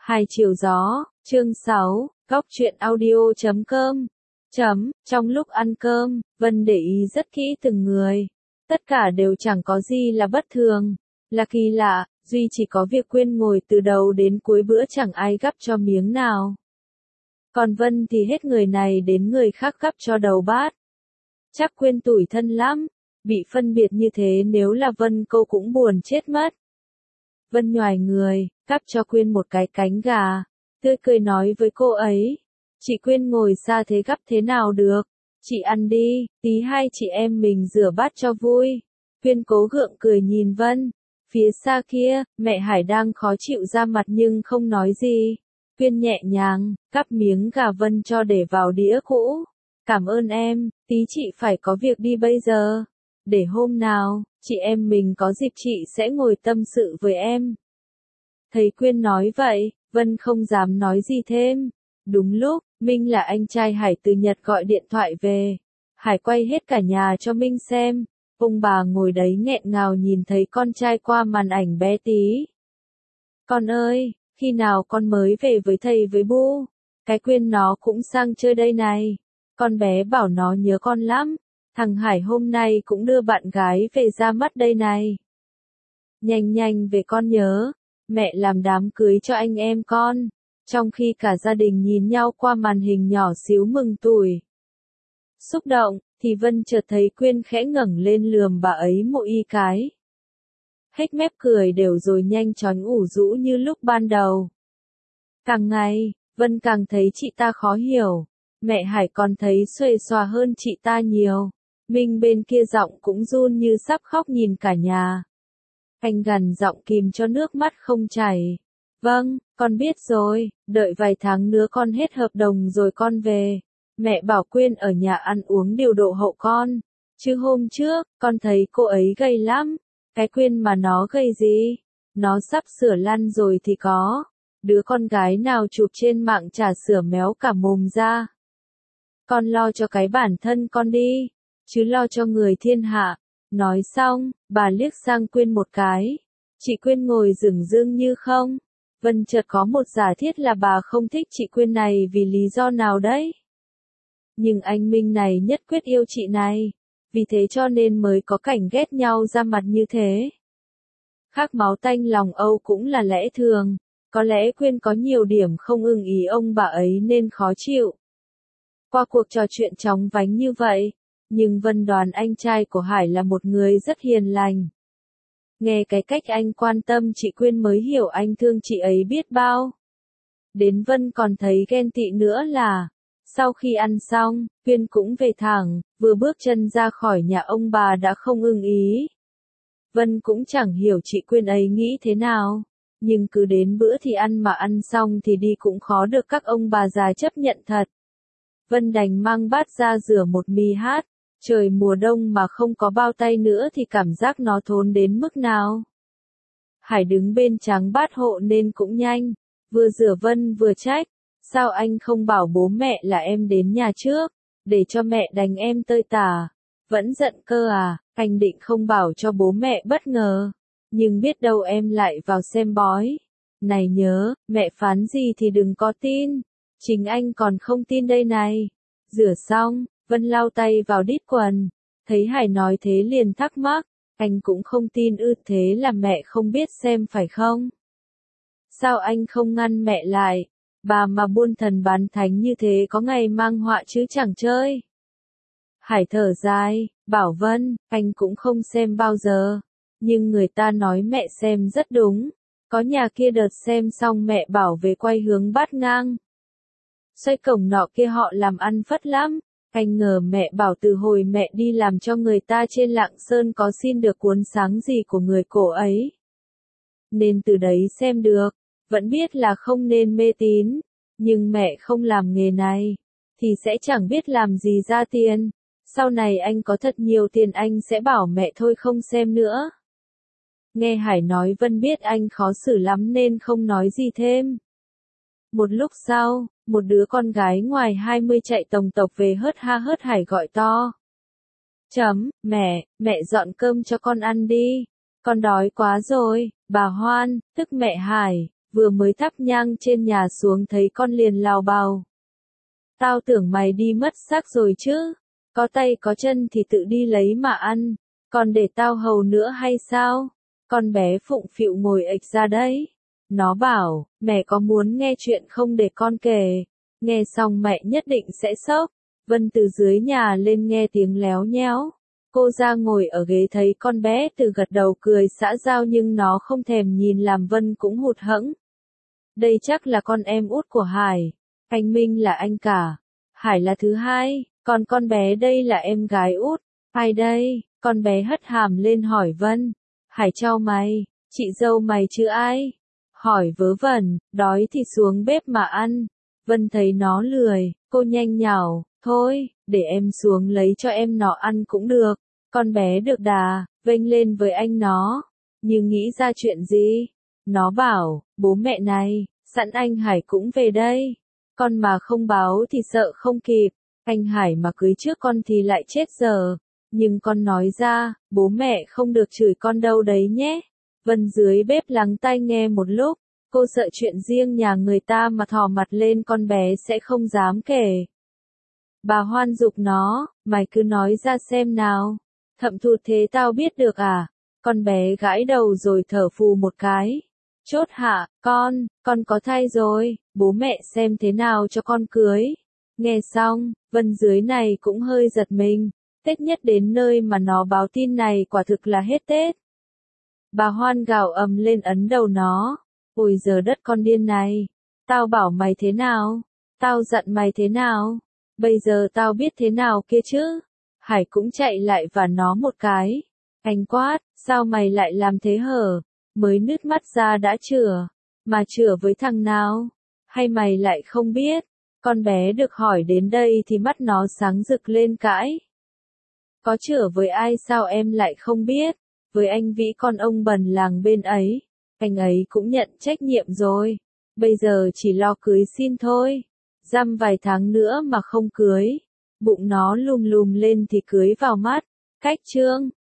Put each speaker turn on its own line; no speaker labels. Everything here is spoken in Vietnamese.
Hai chiều gió, chương 6, góc truyện audio.com. Trong lúc ăn cơm, Vân để ý rất kỹ từng người. Tất cả đều chẳng có gì là bất thường, là kỳ lạ, duy chỉ có việc Quyên ngồi từ đầu đến cuối bữa chẳng ai gắp cho miếng nào. Còn Vân thì hết người này đến người khác gắp cho đầu bát. Chắc Quyên tủi thân lắm, bị phân biệt như thế nếu là Vân cô cũng buồn chết mất. Vân nhoài người, gắp cho Quyên một cái cánh gà, tươi cười nói với cô ấy. Chị Quyên ngồi xa thế gắp thế nào được, chị ăn đi, tí hai chị em mình rửa bát cho vui. Quyên cố gượng cười nhìn Vân, phía xa kia, mẹ Hải đang khó chịu ra mặt nhưng không nói gì. Quyên nhẹ nhàng, gắp miếng gà Vân cho để vào đĩa cũ. Cảm ơn em, tí chị phải có việc đi bây giờ. Để hôm nào, chị em mình có dịp chị sẽ ngồi tâm sự với em. Thấy Quyên nói vậy, Vân không dám nói gì thêm. Đúng lúc, Minh là anh trai Hải từ Nhật gọi điện thoại về. Hải quay hết cả nhà cho Minh xem. Ông bà ngồi đấy nghẹn ngào nhìn thấy con trai qua màn ảnh bé tí. Con ơi, khi nào con mới về với thầy với bu? Cái Quyên nó cũng sang chơi đây này. Con bé bảo nó nhớ con lắm. Thằng Hải hôm nay cũng đưa bạn gái về ra mắt đây này. Nhanh nhanh về con nhớ. Mẹ làm đám cưới cho anh em con. Trong khi cả gia đình nhìn nhau qua màn hình nhỏ xíu mừng tuổi. Xúc động, thì Vân chợt thấy Quyên khẽ ngẩng lên lườm bà ấy một cái. Hết mép cười đều rồi nhanh chóng ủ rũ như lúc ban đầu. Càng ngày, Vân càng thấy chị ta khó hiểu. Mẹ Hải còn thấy xuề xòa hơn chị ta nhiều. Minh bên kia giọng cũng run như sắp khóc nhìn cả nhà. Anh gằn giọng kìm cho nước mắt không chảy. Vâng, con biết rồi, đợi vài tháng nữa con hết hợp đồng rồi con về. Mẹ bảo Quyên ở nhà ăn uống điều độ hậu con. Chứ hôm trước, con thấy cô ấy gầy lắm. Cái Quyên mà nó gầy gì? Nó sắp sửa lăn rồi thì có. Đứa con gái nào chụp trên mạng trà sữa méo cả mồm ra. Con lo cho cái bản thân con đi, chứ lo cho người thiên hạ. Nói xong, bà liếc sang Quyên một cái. Chị Quyên ngồi dửng dưng như không. Vân chợt có một giả thiết là bà không thích chị Quyên này vì lý do nào đấy. Nhưng anh Minh này nhất quyết yêu chị này. Vì thế cho nên mới có cảnh ghét nhau ra mặt như thế. Khác máu tanh lòng Âu cũng là lẽ thường. Có lẽ Quyên có nhiều điểm không ưng ý ông bà ấy nên khó chịu. Qua cuộc trò chuyện chóng vánh như vậy, nhưng Vân đoán anh trai của Hải là một người rất hiền lành. Nghe cái cách anh quan tâm chị Quyên mới hiểu anh thương chị ấy biết bao. Đến Vân còn thấy ghen tị nữa là, sau khi ăn xong, Quyên cũng về thẳng, vừa bước chân ra khỏi nhà ông bà đã không ưng ý. Vân cũng chẳng hiểu chị Quyên ấy nghĩ thế nào, nhưng cứ đến bữa thì ăn mà ăn xong thì đi cũng khó được các ông bà già chấp nhận thật. Vân đành mang bát ra rửa một mì hát. Trời mùa đông mà không có bao tay nữa thì cảm giác nó thốn đến mức nào. Hải đứng bên tráng bát hộ nên cũng nhanh. Vừa rửa Vân vừa trách. Sao anh không bảo bố mẹ là em đến nhà trước, để cho mẹ đánh em tơi tả. Vẫn giận cơ à, anh định không bảo cho bố mẹ bất ngờ. Nhưng biết đâu em lại vào xem bói. Này nhớ, mẹ phán gì thì đừng có tin. Chính anh còn không tin đây này. Rửa xong, Vân lau tay vào đít quần. Thấy Hải nói thế liền thắc mắc. Anh cũng không tin thế là mẹ không biết xem phải không? Sao anh không ngăn mẹ lại? Bà mà buôn thần bán thánh như thế có ngày mang họa chứ chẳng chơi. Hải thở dài, bảo Vân, anh cũng không xem bao giờ. Nhưng người ta nói mẹ xem rất đúng. Có nhà kia đợt xem xong mẹ bảo về quay hướng Bát Ngang. Xoay cổng nọ kia họ làm ăn phất lắm. Anh ngờ mẹ bảo từ hồi mẹ đi làm cho người ta trên Lạng Sơn có xin được cuốn sáng gì của người cổ ấy. Nên từ đấy xem được, vẫn biết là không nên mê tín, nhưng mẹ không làm nghề này, thì sẽ chẳng biết làm gì ra tiền. Sau này anh có thật nhiều tiền anh sẽ bảo mẹ thôi không xem nữa. Nghe Hải nói Vân biết anh khó xử lắm nên không nói gì thêm. Một lúc sau, một đứa con gái ngoài 20 chạy tòng tộc về hớt ha hớt Hải gọi to. Mẹ dọn cơm cho con ăn đi. Con đói quá rồi, bà Hoan, tức mẹ Hải, vừa mới thắp nhang trên nhà xuống thấy con liền lào bào. Tao tưởng mày đi mất xác rồi chứ, có tay có chân thì tự đi lấy mà ăn, còn để tao hầu nữa hay sao? Con bé phụng phịu ngồi ệch ra đấy. Nó bảo, mẹ có muốn nghe chuyện không để con kể, nghe xong mẹ nhất định sẽ sốc. Vân từ dưới nhà lên nghe tiếng léo nhéo. Cô ra ngồi ở ghế thấy con bé từ gật đầu cười xã giao nhưng nó không thèm nhìn làm Vân cũng hụt hẫng. Đây chắc là con em út của Hải. Anh Minh là anh cả. Hải là thứ hai, còn con bé đây là em gái út. Ai đây? Con bé hất hàm lên hỏi Vân. Hải chau mày, chị dâu mày chứ ai? Hỏi vớ vẩn, đói thì xuống bếp mà ăn. Vân thấy nó lười, cô nhanh nhảu, thôi, để em xuống lấy cho em nó ăn cũng được. Con bé được đà, vênh lên với anh nó. Nhưng nghĩ ra chuyện gì? Nó bảo, bố mẹ này, sẵn anh Hải cũng về đây. Con mà không báo thì sợ không kịp. Anh Hải mà cưới trước con thì lại chết giờ. Nhưng con nói ra, bố mẹ không được chửi con đâu đấy nhé. Vân dưới bếp lắng tai nghe một lúc. Cô sợ chuyện riêng nhà người ta mà thò mặt lên con bé sẽ không dám kể. Bà Hoan giục nó, mày cứ nói ra xem nào. Thậm thụt thế tao biết được à? Con bé gãi đầu rồi thở phù một cái. Chốt hạ, con có thai rồi, bố mẹ xem thế nào cho con cưới. Nghe xong, Vân dưới này cũng hơi giật mình. Tết nhất đến nơi mà nó báo tin này quả thực là hết Tết. Bà Hoan gào ầm lên ấn đầu nó. Ôi giờ đất con điên này. Tao bảo mày thế nào? Tao giận mày thế nào? Bây giờ tao biết thế nào kia chứ? Hải cũng chạy lại và nó một cái. Anh quát, sao mày lại làm thế hở? Mới nứt mắt ra đã chửa. Mà chửa với thằng nào? Hay mày lại không biết? Con bé được hỏi đến đây thì mắt nó sáng rực lên cãi. Có chửa với ai sao em lại không biết? Với anh Vĩ con ông bần làng bên ấy. Anh ấy cũng nhận trách nhiệm rồi. Bây giờ chỉ lo cưới xin thôi. Dăm vài tháng nữa mà không cưới. Bụng nó lùm lùm lên thì cưới vào mắt. Cách chương